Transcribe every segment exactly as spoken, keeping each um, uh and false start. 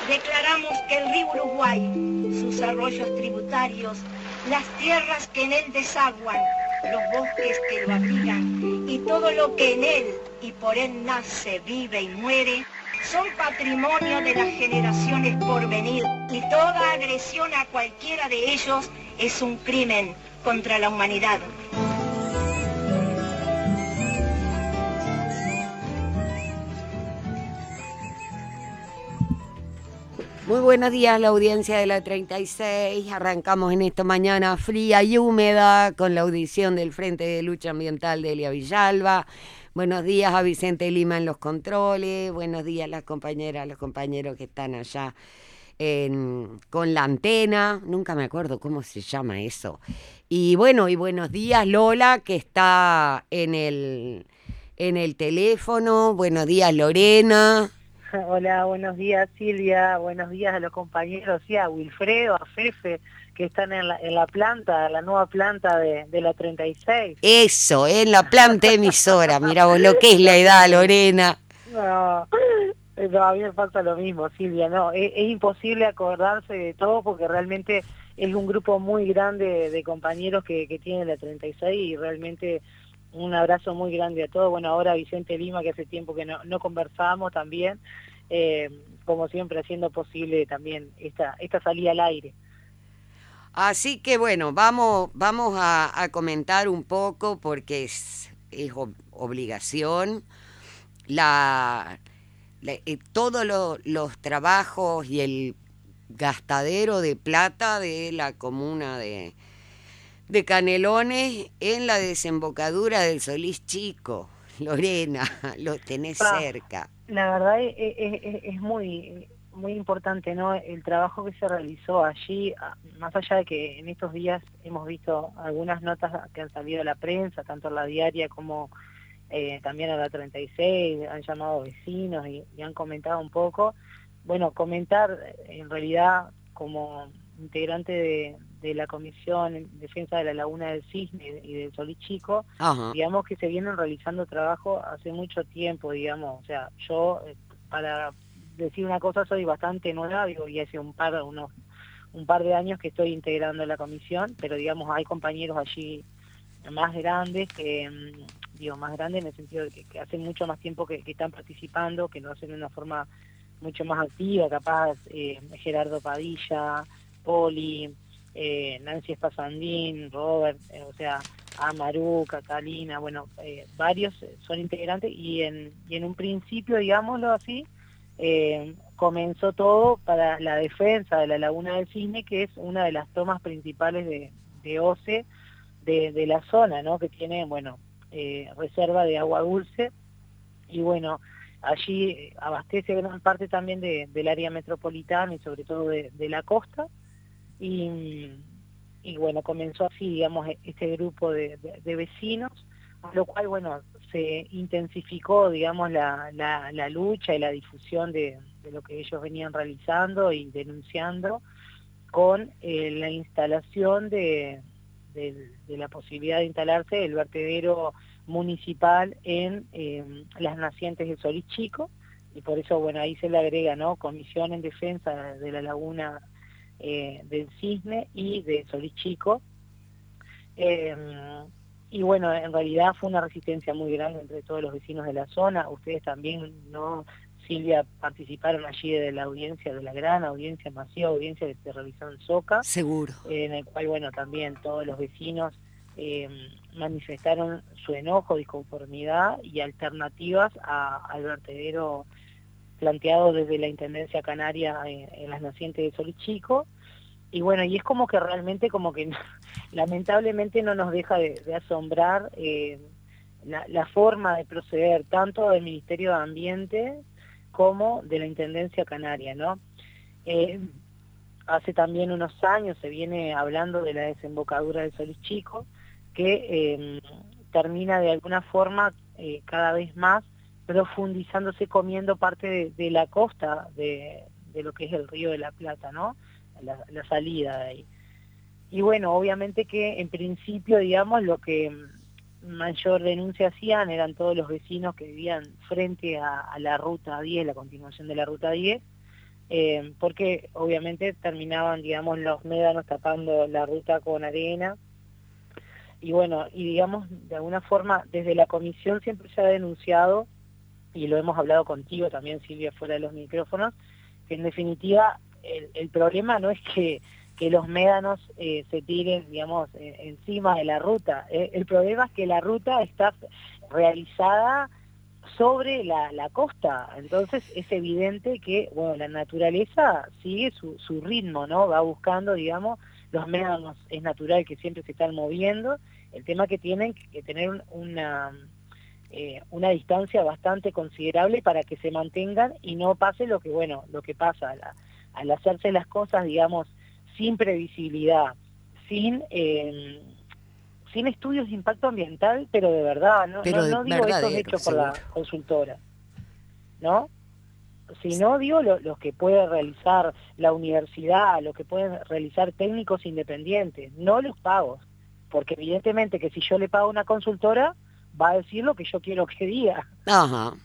Declaramos que el río Uruguay, sus arroyos tributarios, las tierras que en él desaguan, los bosques que lo abrigan y todo lo que en él y por él nace, vive y muere, son patrimonio de las generaciones por venir y toda agresión a cualquiera de ellos es un crimen contra la humanidad. Muy buenos días, la audiencia de la treinta y seis. Arrancamos en esta mañana fría y húmeda con la audición del Frente de Lucha Ambiental de Elia Villalba. Buenos días a Vicente Lima en los controles. Buenos días a las compañeras, los compañeros que están allá en, con la antena. Nunca me acuerdo cómo se llama eso. Y bueno, y buenos días Lola, que está en el, en el teléfono. Buenos días Lorena. Hola, buenos días Silvia, buenos días a los compañeros, sí, a Wilfredo, a Fefe, que están en la, en la planta, la nueva planta de, de la treinta y seis. Eso, en la planta emisora, mira vos lo que es la edad, Lorena. No, no, a mí me pasa lo mismo, Silvia, no, es, es imposible acordarse de todo porque realmente es un grupo muy grande de compañeros que, que tiene la treinta y seis y realmente un abrazo muy grande a todos. Bueno, ahora Vicente Lima, que hace tiempo que no, no conversamos también, eh, como siempre haciendo posible también esta, esta salida al aire. Así que bueno, vamos, vamos a, a comentar un poco porque es, es ob- obligación. La, la- eh, todos lo- los trabajos y el gastadero de plata de la comuna de, de Canelones en la desembocadura del Solís Chico. Lorena, lo tenés Ah, cerca. la verdad es, es- es- es muy muy importante, ¿no? El trabajo que se realizó allí, ah, más allá de que en estos días hemos visto algunas notas que han salido a la prensa, tanto en la diaria como eh, también a la treinta y seis, han llamado vecinos y, y han comentado un poco. Bueno, comentar eh, en realidad como integrante de, de la Comisión en Defensa de la Laguna del Cisne y del Solís Chico, Ajá. digamos que se vienen realizando trabajo hace mucho tiempo, digamos, o sea, yo eh, para decir una cosa soy bastante nueva, digo, y hace un par, unos, un par de años que estoy integrando la comisión, pero digamos hay compañeros allí más grandes que, mm, digo, más grandes en el sentido de que, que hace mucho más tiempo que, que están participando, que lo hacen de una forma mucho más activa, capaz, eh, Gerardo Padilla, Poli, eh, Nancy Espasandín, Robert, eh, o sea, Amaru, Catalina, bueno, eh, varios son integrantes y en, y en un principio, digámoslo así, eh, comenzó todo para la defensa de la Laguna del Cisne, que es una de las tomas principales de, de OCE de, de la zona, ¿no? Que tiene, bueno, eh, reserva de agua dulce y bueno, allí abastece gran parte también de, del área metropolitana y sobre todo de, de la costa y, y bueno, comenzó así, digamos, este grupo de, de, de vecinos, a lo cual, bueno, se intensificó, digamos, la, la, la lucha y la difusión de, de lo que ellos venían realizando y denunciando con eh, la instalación de, de, de la posibilidad de instalarse el vertedero municipal en eh, las nacientes de Solís Chico, y por eso, bueno, ahí se le agrega, ¿no?, Comisión en Defensa de la Laguna eh, del Cisne y de Solís Chico. Eh, y bueno, en realidad fue una resistencia muy grande entre todos los vecinos de la zona. Ustedes también, ¿no?, Silvia, participaron allí de la audiencia, de la gran audiencia, masiva audiencia que se realizó en Soca. Seguro. Eh, en el cual, bueno, también todos los vecinos eh, manifestaron su enojo, disconformidad y alternativas a, al vertedero planteado desde la Intendencia Canaria en, en las nacientes de Solís Chico. Y bueno, y es como que realmente como que no, lamentablemente no nos deja de, de asombrar eh, la, la forma de proceder tanto del Ministerio de Ambiente como de la Intendencia Canaria, ¿no? Eh, hace también unos años se viene hablando de la desembocadura del Solís Chico, que eh, termina de alguna forma eh, cada vez más profundizándose, comiendo parte de, de la costa de, de lo que es el Río de la Plata, ¿no? La, la salida de ahí. Y bueno, obviamente que en principio, digamos, lo que mayor denuncia hacían eran todos los vecinos que vivían frente a, a la ruta diez, la continuación de la ruta diez, eh, porque obviamente terminaban, digamos, los médanos tapando la ruta con arena. Y bueno, y digamos, de alguna forma, desde la comisión siempre se ha denunciado, y lo hemos hablado contigo también, Silvia, fuera de los micrófonos, que en definitiva el, el problema no es que, que los médanos eh, se tiren, digamos, eh, encima de la ruta. Eh, el problema es que la ruta está realizada sobre la, la costa, entonces es evidente que, bueno, la naturaleza sigue su, su ritmo, ¿no? Va buscando, digamos, los médanos es natural que siempre se están moviendo, el tema que tienen que tener un, una, eh, una distancia bastante considerable para que se mantengan y no pase lo que, bueno, lo que pasa al, al hacerse las cosas, digamos, sin previsibilidad, sin... Eh, sin estudios de impacto ambiental, pero de verdad, no, pero no, no digo estos hechos por la consultora, ¿no? Sino digo lo, los que puede realizar la universidad, lo que pueden realizar técnicos independientes, no los pagos, porque evidentemente que si yo le pago a una consultora, va a decir lo que yo quiero que diga. Ajá.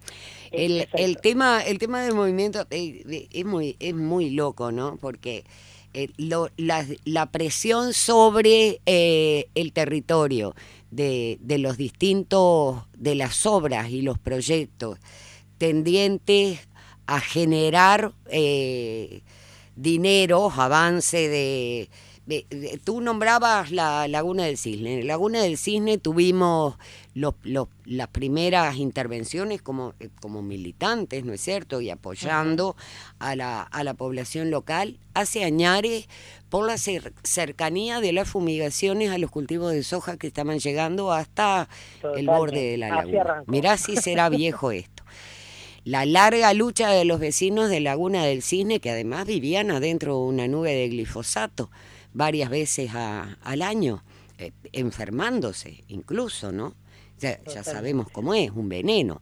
El, el tema, el tema del movimiento es, es muy, es muy loco, ¿no? Porque Eh, lo, la, la presión sobre eh, el territorio de, de los distintos, de las obras y los proyectos tendientes a generar eh, dinero, avance de, de, de... Tú nombrabas la Laguna del Cisne. En la Laguna del Cisne tuvimos los, los, las primeras intervenciones como, como militantes, ¿no es cierto? Y apoyando uh-huh. a, la, a la población local hace añares por la cer- cercanía de las fumigaciones a los cultivos de soja que estaban llegando hasta Totalmente. El borde de la laguna. Mirá si será viejo esto. La larga lucha de los vecinos de Laguna del Cisne, que además vivían adentro de una nube de glifosato varias veces a, al año, eh, enfermándose incluso, ¿no? Ya, ya sabemos cómo es, un veneno.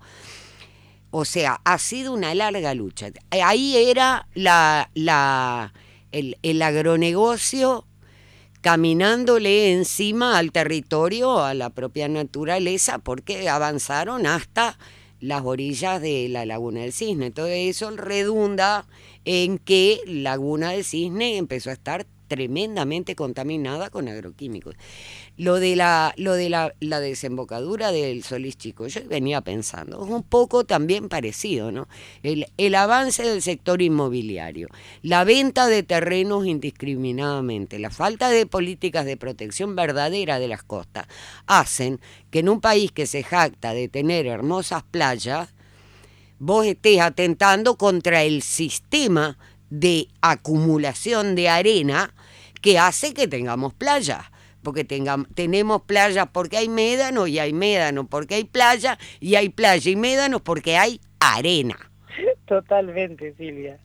O sea, ha sido una larga lucha. Ahí era la, la, el, el agronegocio caminándole encima al territorio, a la propia naturaleza, porque avanzaron hasta las orillas de la Laguna del Cisne. Todo eso redunda en que Laguna del Cisne empezó a estar tremendamente contaminada con agroquímicos. Lo de la, lo de la, la desembocadura del Solís Chico, yo venía pensando, es un poco también parecido, ¿no? El, el avance del sector inmobiliario, la venta de terrenos indiscriminadamente, la falta de políticas de protección verdadera de las costas, hacen que en un país que se jacta de tener hermosas playas, vos estés atentando contra el sistema de acumulación de arena que hace que tengamos playas. Porque tengamos, tenemos playas porque hay médano y hay médano porque hay playa y hay playa y médanos porque hay arena. Totalmente, Silvia.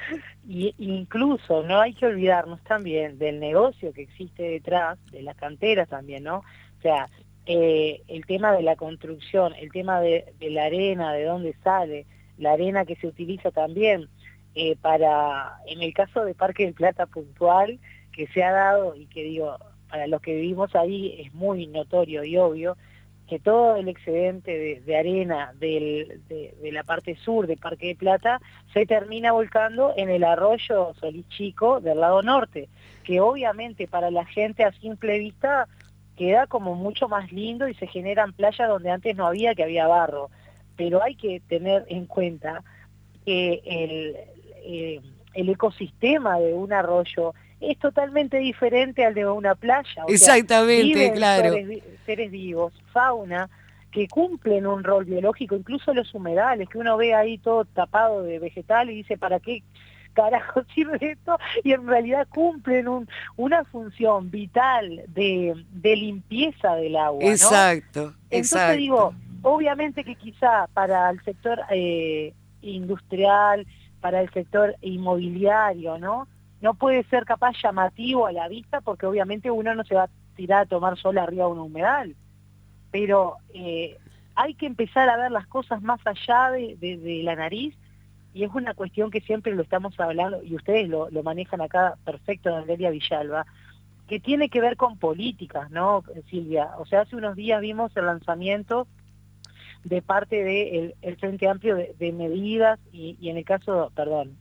Y incluso no hay que olvidarnos también del negocio que existe detrás, de las canteras también, ¿no? O sea, eh, el tema de la construcción, el tema de, de la arena, de dónde sale, la arena que se utiliza también eh, para, en el caso de Parque del Plata puntual, que se ha dado y que digo... para los que vivimos ahí es muy notorio y obvio que todo el excedente de, de arena del, de, de la parte sur de Parque de Plata se termina volcando en el arroyo Solís Chico del lado norte, que obviamente para la gente a simple vista queda como mucho más lindo y se generan playas donde antes no había, que había barro, pero hay que tener en cuenta que el, eh, el ecosistema de un arroyo es totalmente diferente al de una playa. O Exactamente, sea, claro. Seres, seres vivos, fauna, que cumplen un rol biológico, incluso los humedales, que uno ve ahí todo tapado de vegetal y dice, ¿para qué carajo sirve esto? Y en realidad cumplen un, una función vital de, de limpieza del agua, ¿no? Exacto, Entonces exacto. digo, obviamente que quizá para el sector eh, industrial, para el sector inmobiliario, ¿no? No puede ser capaz llamativo a la vista porque obviamente uno no se va a tirar a tomar sol arriba de un humedal. Pero eh, hay que empezar a ver las cosas más allá de, de, de la nariz y es una cuestión que siempre lo estamos hablando y ustedes lo, lo manejan acá perfecto en Delia Villalba, que tiene que ver con políticas, ¿no, Silvia? O sea, hace unos días vimos el lanzamiento de parte del de el Frente Amplio de, de medidas y, y en el caso, perdón,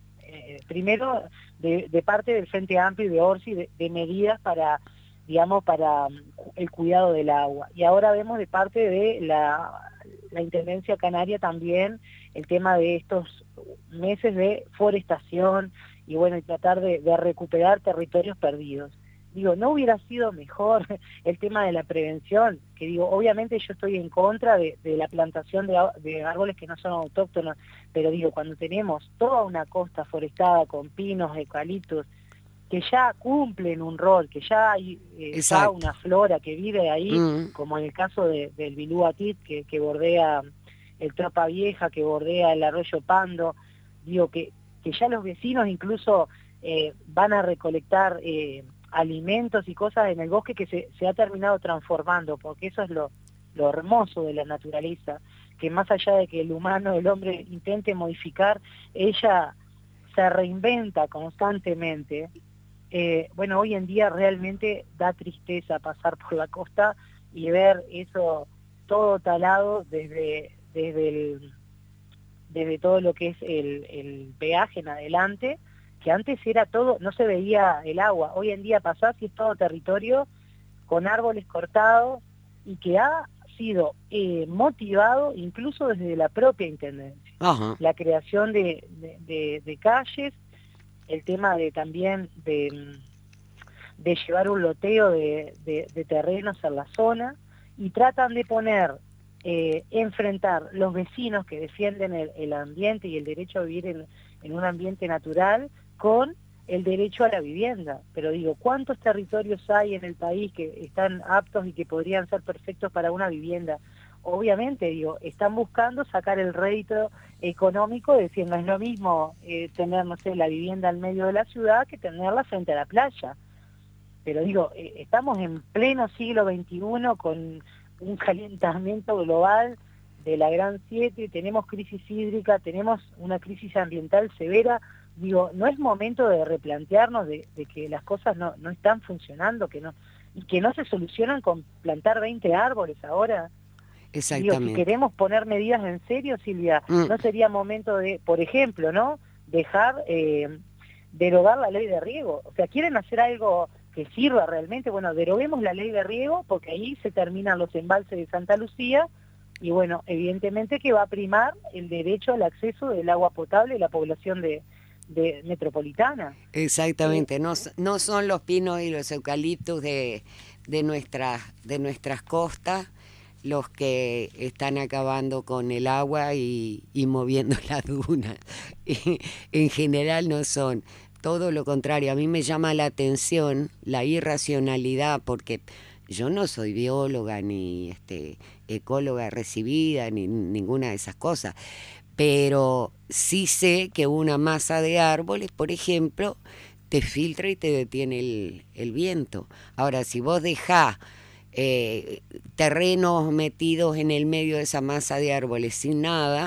eh, primero de, de parte del Frente Amplio y de Orsi, de, de medidas para, digamos, para um, el cuidado del agua. Y ahora vemos de parte de la, la Intendencia Canaria también el tema de estos meses de forestación y bueno, y tratar de, de recuperar territorios perdidos. Digo, ¿no hubiera sido mejor el tema de la prevención? Que digo, obviamente yo estoy en contra de, de la plantación de, de árboles que no son autóctonos, pero digo, cuando tenemos toda una costa forestada con pinos, eucaliptos, que ya cumplen un rol, que ya hay eh, fauna, flora que vive ahí, mm. como en el caso de, del Bilú Atit, que, que bordea el Tropa Vieja, que bordea el arroyo Pando, digo, que, que ya los vecinos incluso eh, van a recolectar eh, alimentos y cosas en el bosque que se, se ha terminado transformando, porque eso es lo, lo hermoso de la naturaleza, que más allá de que el humano, el hombre intente modificar, ella se reinventa constantemente. Eh, bueno, hoy en día realmente da tristeza pasar por la costa y ver eso todo talado desde, desde, el, desde todo lo que es el, el peaje en adelante, que antes era todo, no se veía el agua, hoy en día pasás y es todo territorio con árboles cortados y que ha sido eh, motivado incluso desde la propia Intendencia. Ajá. La creación de, de, de, de calles, el tema de también de, de llevar un loteo de, de, de terrenos en la zona y tratan de poner, eh, enfrentar los vecinos que defienden el, el ambiente y el derecho a vivir en, en un ambiente natural con el derecho a la vivienda. Pero digo, ¿cuántos territorios hay en el país que están aptos y que podrían ser perfectos para una vivienda? Obviamente, digo, están buscando sacar el rédito económico, es decir, no es lo mismo eh, tener, no sé, la vivienda al medio de la ciudad que tenerla frente a la playa. Pero digo, eh, estamos en pleno siglo veintiuno con un calentamiento global de la Gran Siete, tenemos crisis hídrica, tenemos una crisis ambiental severa. Digo, no es momento de replantearnos de, de que las cosas no, no están funcionando, que no, y que no se solucionan con plantar veinte árboles ahora. Exactamente. Digo, si queremos poner medidas en serio, Silvia, mm. no sería momento de, por ejemplo, ¿no? Dejar, eh, derogar la ley de riego. O sea, quieren hacer algo que sirva realmente, bueno, deroguemos la ley de riego, porque ahí se terminan los embalses de Santa Lucía, y bueno, evidentemente que va a primar el derecho al acceso del agua potable de la población de, de metropolitana. Exactamente, eh, no, no son los pinos y los eucaliptos de, de, nuestras, de nuestras costas los que están acabando con el agua y, y moviendo las dunas. En general no son, todo lo contrario. A mí me llama la atención la irracionalidad, porque yo no soy bióloga ni este, ecóloga recibida, ni ninguna de esas cosas, pero sí sé que una masa de árboles, por ejemplo, te filtra y te detiene el, el viento. Ahora, si vos dejás Eh, terrenos metidos en el medio de esa masa de árboles sin nada,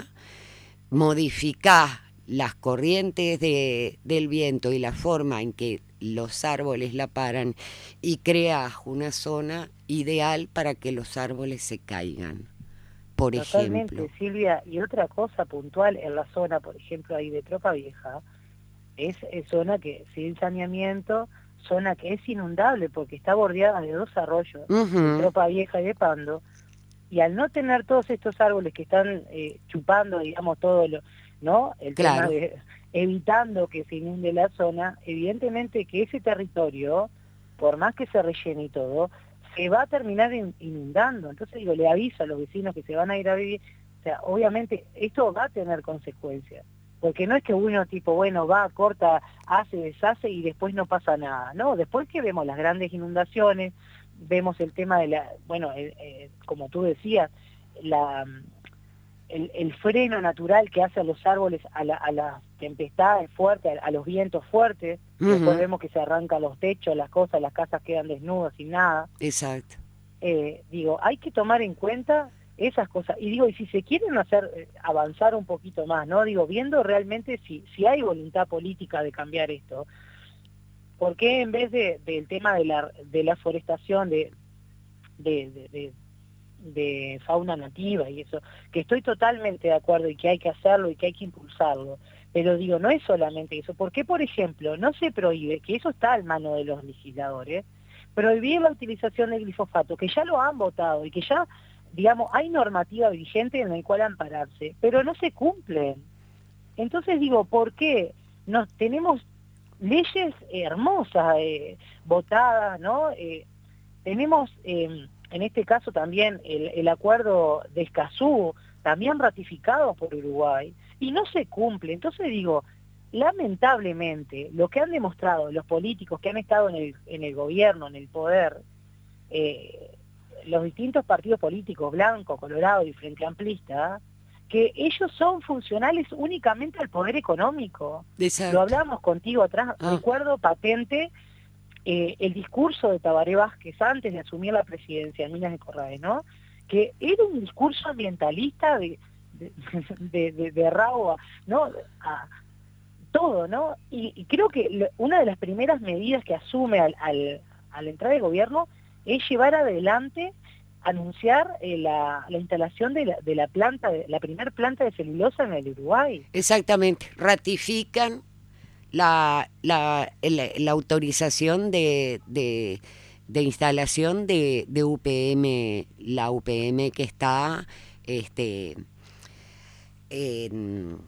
modificás las corrientes de, del viento y la forma en que los árboles la paran y creas una zona ideal para que los árboles se caigan, por Totalmente, ejemplo. Silvia, y otra cosa puntual en la zona, por ejemplo, ahí de Tropa Vieja, es, es zona que sin saneamiento, zona que es inundable porque está bordeada de dos arroyos, uh-huh. de Tropa Vieja y de Pando, y al no tener todos estos árboles que están eh, chupando, digamos, todo lo, ¿no? El claro. tema de evitando que se inunde la zona, evidentemente que ese territorio, por más que se rellene y todo, se va a terminar in, inundando. Entonces digo, le aviso a los vecinos que se van a ir a vivir, o sea, obviamente esto va a tener consecuencias. Porque no es que uno tipo, bueno, va, corta, hace, deshace y después no pasa nada. No, después que vemos las grandes inundaciones, vemos el tema de la, bueno, eh, eh, como tú decías, la, el, el freno natural que hace a los árboles a, la, a las tempestades fuertes, a, a los vientos fuertes, uh-huh. después vemos que se arrancan los techos, las cosas, las casas quedan desnudas sin nada. Exacto. Eh, digo, hay que tomar en cuenta esas cosas, y digo, y si se quieren hacer, eh, avanzar un poquito más, ¿no? Digo, viendo realmente si, si hay voluntad política de cambiar esto, ¿por qué en vez de del tema de la, de la forestación, de, de, de, de, de fauna nativa y eso, que estoy totalmente de acuerdo y que hay que hacerlo y que hay que impulsarlo, Pero digo, no es solamente eso. ¿Por qué, por ejemplo, no se prohíbe, que eso está en mano de los legisladores, prohibir la utilización del glifosato, que ya lo han votado y que ya, digamos, hay normativa vigente en la cual ampararse, pero no se cumplen? Entonces digo, ¿por qué? Nos tenemos leyes hermosas, eh, votadas, ¿no? Eh, tenemos, eh, en este caso también, el, el acuerdo de Escazú, también ratificado por Uruguay, y no se cumple. Entonces digo, lamentablemente, lo que han demostrado los políticos que han estado en el, en el gobierno, en el poder, eh, los distintos partidos políticos, Blanco, Colorado y Frente Amplista, que ellos son funcionales únicamente al poder económico. Exacto. Lo hablábamos contigo atrás, ah. recuerdo patente eh, el discurso de Tabaré Vázquez antes de asumir la presidencia en Minas de Corrales, ¿no? Que era un discurso ambientalista de, de, de, de, de rabo a, ¿no? a todo, ¿no? Y, y creo que lo, una de las primeras medidas que asume al, al, al entrar el gobierno es llevar adelante, anunciar eh, la, la instalación de la, de la planta, de, la primer planta de celulosa en el Uruguay. Exactamente, ratifican la, la, la, la autorización de, de, de instalación de, de U P M, la U P M que está este, en,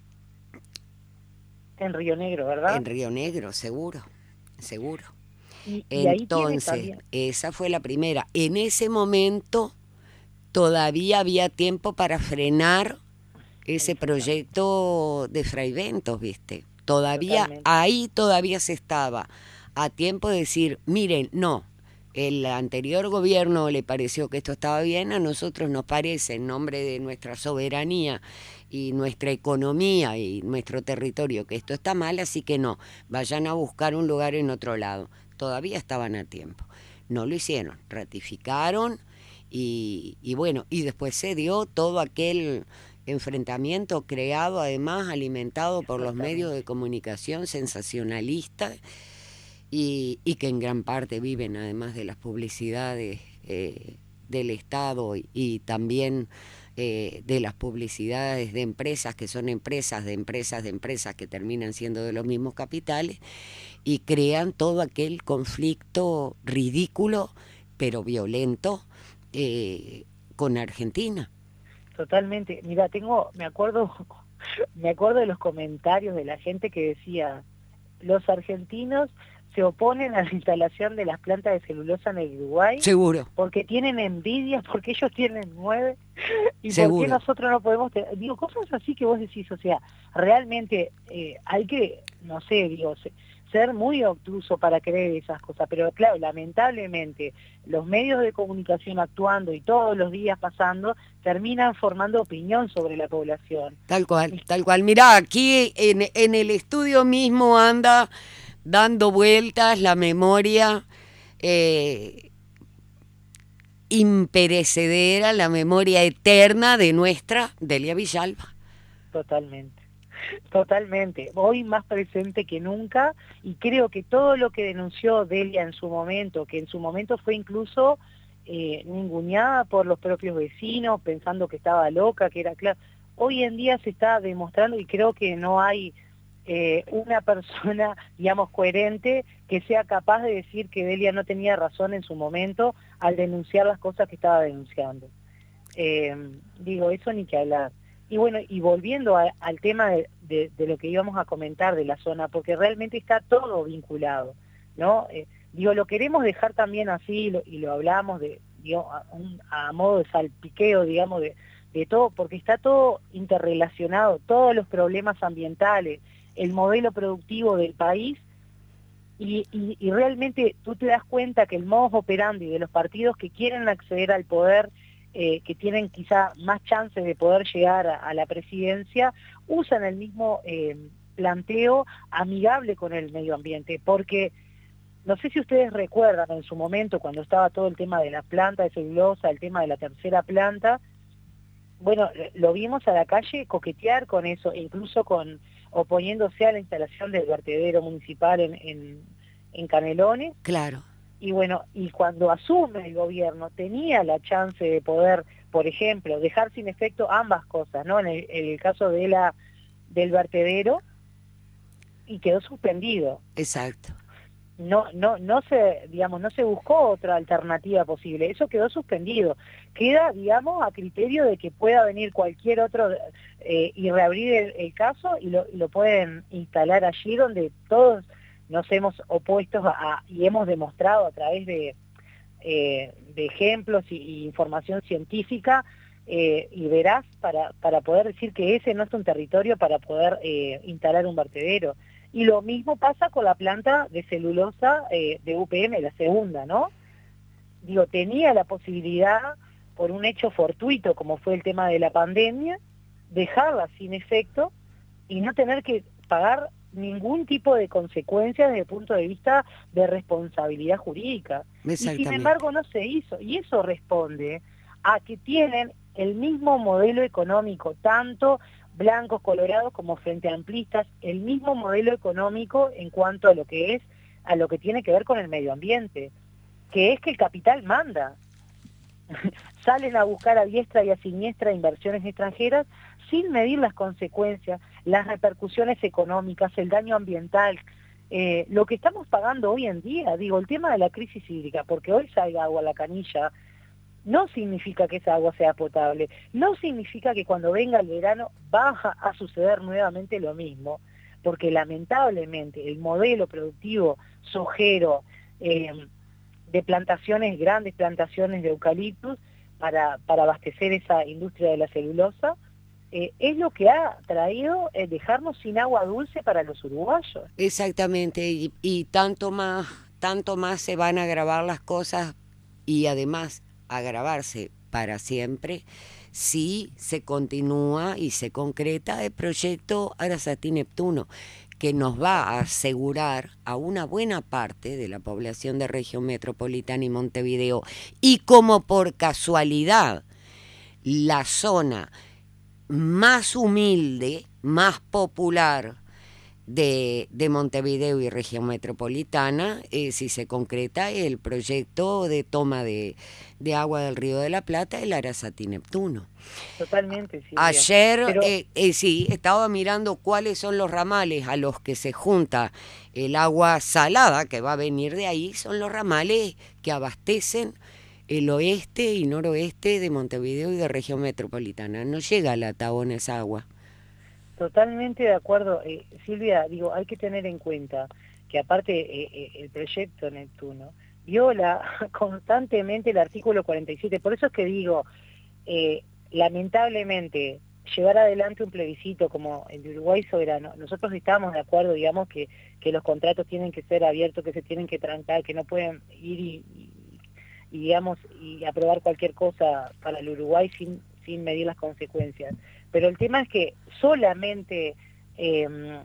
en Río Negro, ¿verdad? En Río Negro, seguro, seguro. Y, y Entonces, esa fue la primera. En ese momento todavía había tiempo para frenar ese proyecto de Fray Bentos, ¿viste? Todavía, Totalmente. Ahí todavía se estaba a tiempo de decir, miren, no, el anterior gobierno le pareció que esto estaba bien, a nosotros nos parece, en nombre de nuestra soberanía y nuestra economía y nuestro territorio, que esto está mal, así que no, vayan a buscar un lugar en otro lado. Todavía estaban a tiempo. No lo hicieron, ratificaron y, y bueno, y después se dio todo aquel enfrentamiento creado, además alimentado por los medios de comunicación sensacionalistas y, y que en gran parte viven además de las publicidades eh, del Estado y, y también eh, de las publicidades de empresas que son empresas de empresas de empresas que terminan siendo de los mismos capitales y crean todo aquel conflicto ridículo pero violento eh, con Argentina. Totalmente. Mira, tengo, me acuerdo, me acuerdo de los comentarios de la gente que decía, los argentinos se oponen a la instalación de las plantas de celulosa en el Uruguay. Seguro. Porque tienen envidia, porque ellos tienen nueve, y Seguro. porque nosotros no podemos tener. Digo, cosas así que vos decís, o sea, realmente eh, hay que, no sé, digo, ser muy obtuso para creer esas cosas, pero claro, lamentablemente los medios de comunicación actuando y todos los días pasando terminan formando opinión sobre la población. Tal cual, tal cual. Mirá, aquí en, en el estudio mismo anda dando vueltas la memoria eh, imperecedera, la memoria eterna de nuestra Delia Villalba. Totalmente. Totalmente, hoy más presente que nunca, y creo que todo lo que denunció Delia en su momento, que en su momento fue incluso eh, ninguneada por los propios vecinos, pensando que estaba loca, que era claro, hoy en día se está demostrando y creo que no hay eh, una persona, digamos, coherente que sea capaz de decir que Delia no tenía razón en su momento al denunciar las cosas que estaba denunciando. Eh, digo, eso ni que hablar. Y bueno, y volviendo a, al tema de, de, de lo que íbamos a comentar de la zona, porque realmente está todo vinculado, ¿no? Eh, digo, lo queremos dejar también así, lo, y lo hablamos de, digo, a, un, a modo de salpiqueo, digamos, de, de todo, porque está todo interrelacionado, todos los problemas ambientales, el modelo productivo del país, y, y, y realmente tú te das cuenta que el modus operandi de los partidos que quieren acceder al poder, Eh, que tienen quizá más chances de poder llegar a, a la presidencia, usan el mismo eh, planteo amigable con el medio ambiente, porque no sé si ustedes recuerdan en su momento cuando estaba todo el tema de la planta de celulosa, el tema de la tercera planta, bueno, lo vimos a la calle coquetear con eso, incluso con oponiéndose a la instalación del vertedero municipal en, en, en Canelones. Claro. Y bueno, y cuando asume el gobierno tenía la chance de poder, por ejemplo, dejar sin efecto ambas cosas, ¿no? En el, en el caso de la del vertedero y quedó suspendido. Exacto. No, no, no se, digamos, no se buscó otra alternativa posible, eso quedó suspendido. Queda, digamos, a criterio de que pueda venir cualquier otro eh, y reabrir el, el caso y lo, y lo pueden instalar allí donde todos nos hemos opuesto a, a, y hemos demostrado a través de, eh, de ejemplos y, y información científica eh, y veraz para, para poder decir que ese no es un territorio para poder eh, instalar un vertedero. Y lo mismo pasa con la planta de celulosa eh, de U P M, la segunda, ¿no? Digo, tenía la posibilidad, por un hecho fortuito como fue el tema de la pandemia, dejarla sin efecto y no tener que pagar ningún tipo de consecuencias desde el punto de vista de responsabilidad jurídica. Y sin embargo no se hizo. Y eso responde a que tienen el mismo modelo económico, tanto blancos, colorados como frente amplistas, el mismo modelo económico en cuanto a lo que es, a lo que tiene que ver con el medio ambiente, que es que el capital manda. Salen a buscar a diestra y a siniestra inversiones extranjeras sin medir las consecuencias, las repercusiones económicas, el daño ambiental, eh, lo que estamos pagando hoy en día. Digo, el tema de la crisis hídrica, porque hoy salga agua a la canilla, no significa que esa agua sea potable, no significa que cuando venga el verano va a suceder nuevamente lo mismo, porque lamentablemente el modelo productivo sojero eh, de plantaciones, grandes plantaciones de eucaliptus para, para abastecer esa industria de la celulosa, eh, es lo que ha traído eh, dejarnos sin agua dulce para los uruguayos. Exactamente, y, y tanto más, tanto más se van a agravar las cosas y además agravarse para siempre si se continúa y se concreta el proyecto Arasati-Neptuno, que nos va a asegurar a una buena parte de la población de región metropolitana y Montevideo, y como por casualidad la zona más humilde, más popular De, de Montevideo y región metropolitana, eh, si se concreta el proyecto de toma de, de agua del Río de la Plata, el Arasati-Neptuno. Totalmente, sí. Ayer, Pero... eh, eh, sí, estaba mirando cuáles son los ramales a los que se junta el agua salada que va a venir de ahí, son los ramales que abastecen el oeste y noroeste de Montevideo y de región metropolitana. No llega a la Tabona esa agua. Totalmente de acuerdo, eh, Silvia, digo, hay que tener en cuenta que aparte eh, eh, el proyecto Neptuno viola constantemente el artículo cuarenta y siete, por eso es que digo, eh, lamentablemente, llevar adelante un plebiscito como el de Uruguay Soberano, nosotros estamos de acuerdo, digamos, que, que los contratos tienen que ser abiertos, que se tienen que trancar, que no pueden ir y, y, y digamos, y aprobar cualquier cosa para el Uruguay sin, sin medir las consecuencias. Pero el tema es que solamente eh,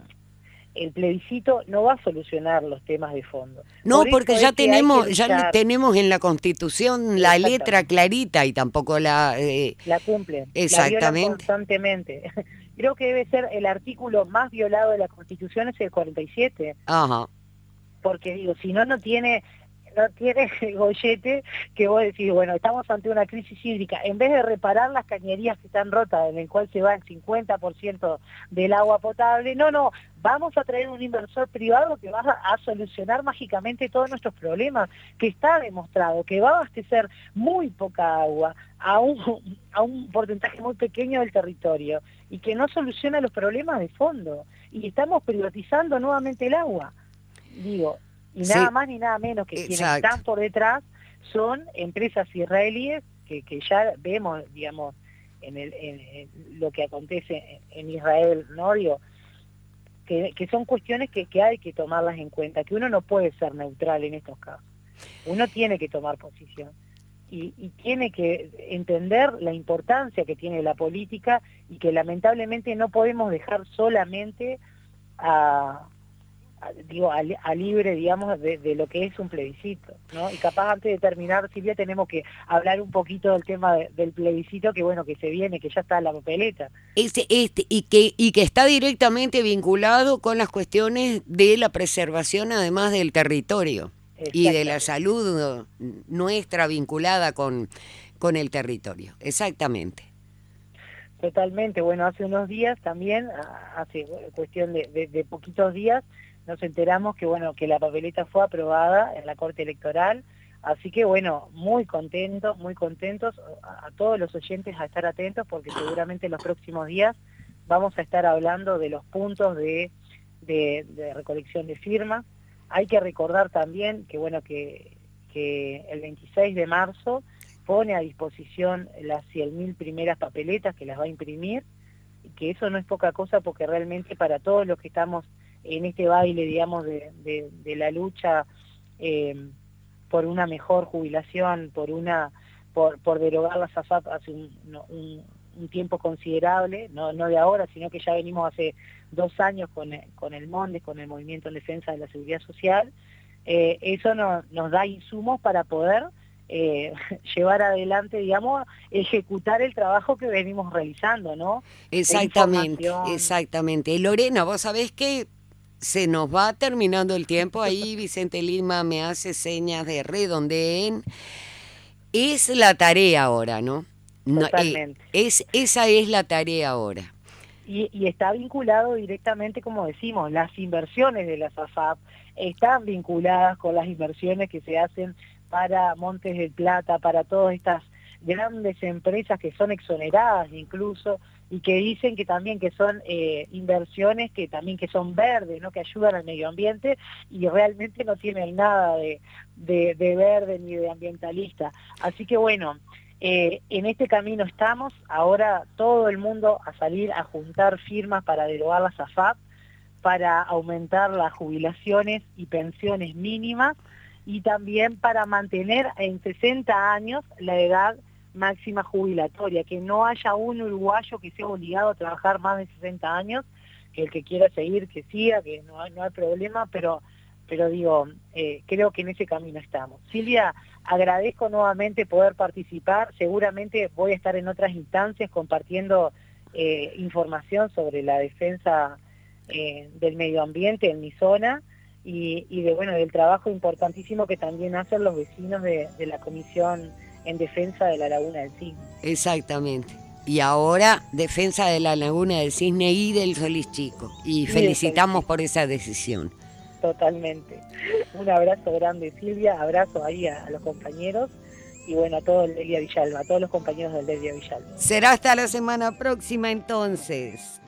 el plebiscito no va a solucionar los temas de fondo. No, Por porque ya tenemos ya tenemos en la Constitución la letra clarita y tampoco la... Eh, la cumplen, exactamente. La violan constantemente. Creo que debe ser el artículo más violado de la Constitución, es el cuarenta y siete. Ajá. Porque digo, si no, no tiene... no tiene el gollete que vos decís, bueno, estamos ante una crisis hídrica, en vez de reparar las cañerías que están rotas, en el cual se va el cincuenta por ciento del agua potable, no, no, vamos a traer un inversor privado que va a, a solucionar mágicamente todos nuestros problemas, que está demostrado que va a abastecer muy poca agua a un, a un porcentaje muy pequeño del territorio, y que no soluciona los problemas de fondo, y estamos privatizando nuevamente el agua, digo. Y nada sí. más ni nada menos que Exacto. quienes están por detrás son empresas israelíes que, que ya vemos, digamos, en, el, en, en lo que acontece en Israel, ¿no? Digo, que, que son cuestiones que, que hay que tomarlas en cuenta, que uno no puede ser neutral en estos casos. Uno tiene que tomar posición y, y tiene que entender la importancia que tiene la política y que lamentablemente no podemos dejar solamente a... digo, a, a libre, digamos, de, de lo que es un plebiscito, ¿no? Y capaz antes de terminar, Silvia, tenemos que hablar un poquito del tema de, del plebiscito, que bueno, que se viene, que ya está en la papeleta. Este, este, y que, y que está directamente vinculado con las cuestiones de la preservación, además del territorio, y de la salud nuestra vinculada con, con el territorio, exactamente. Totalmente. Bueno, hace unos días también, hace cuestión de, de, de poquitos días, nos enteramos que bueno que la papeleta fue aprobada en la Corte Electoral, así que bueno, muy contentos, muy contentos, a, a todos los oyentes a estar atentos porque seguramente en los próximos días vamos a estar hablando de los puntos de, de, de recolección de firmas. Hay que recordar también que bueno que, que el veintiséis de marzo pone a disposición las cien mil primeras papeletas que las va a imprimir, y que eso no es poca cosa porque realmente para todos los que estamos en este baile, digamos, de, de, de la lucha eh, por una mejor jubilación, por una por, por derogar las A F A P hace un, un, un tiempo considerable, no, no de ahora, sino que ya venimos hace dos años con, con el MONDES, con el Movimiento en Defensa de la Seguridad Social, eh, eso no, nos da insumos para poder Eh, llevar adelante, digamos, ejecutar el trabajo que venimos realizando, ¿no? Exactamente, exactamente. Lorena, vos sabés que se nos va terminando el tiempo, ahí Vicente Lima me hace señas de redondeen. Es la tarea ahora, ¿no? no Totalmente. Eh, es, esa es la tarea ahora. Y, y está vinculado directamente, como decimos, las inversiones de las A F A P están vinculadas con las inversiones que se hacen para Montes del Plata, para todas estas grandes empresas que son exoneradas incluso, y que dicen que también que son eh, inversiones que también que son verdes, ¿no? Que ayudan al medio ambiente, y realmente no tienen nada de, de, de verde ni de ambientalista. Así que bueno, eh, en este camino estamos, ahora todo el mundo a salir a juntar firmas para derogar las A F A P, para aumentar las jubilaciones y pensiones mínimas, y también para mantener en sesenta años la edad máxima jubilatoria, que no haya un uruguayo que sea obligado a trabajar más de sesenta años, que el que quiera seguir, que siga, que no hay, no hay problema, pero, pero digo, eh, creo que en ese camino estamos. Silvia, agradezco nuevamente poder participar, seguramente voy a estar en otras instancias compartiendo eh, información sobre la defensa eh, del medio ambiente en mi zona, Y, y de bueno del trabajo importantísimo que también hacen los vecinos de, de la Comisión en Defensa de la Laguna del Cisne. Exactamente. Y ahora defensa de la Laguna del Cisne y del Solís Chico. Y, y felicitamos por esa decisión. Totalmente. Un abrazo grande, Silvia, abrazo ahí a, a los compañeros y bueno, a todo el Delia Villalba, a todos los compañeros del Delia Villalba. Será hasta la semana próxima entonces.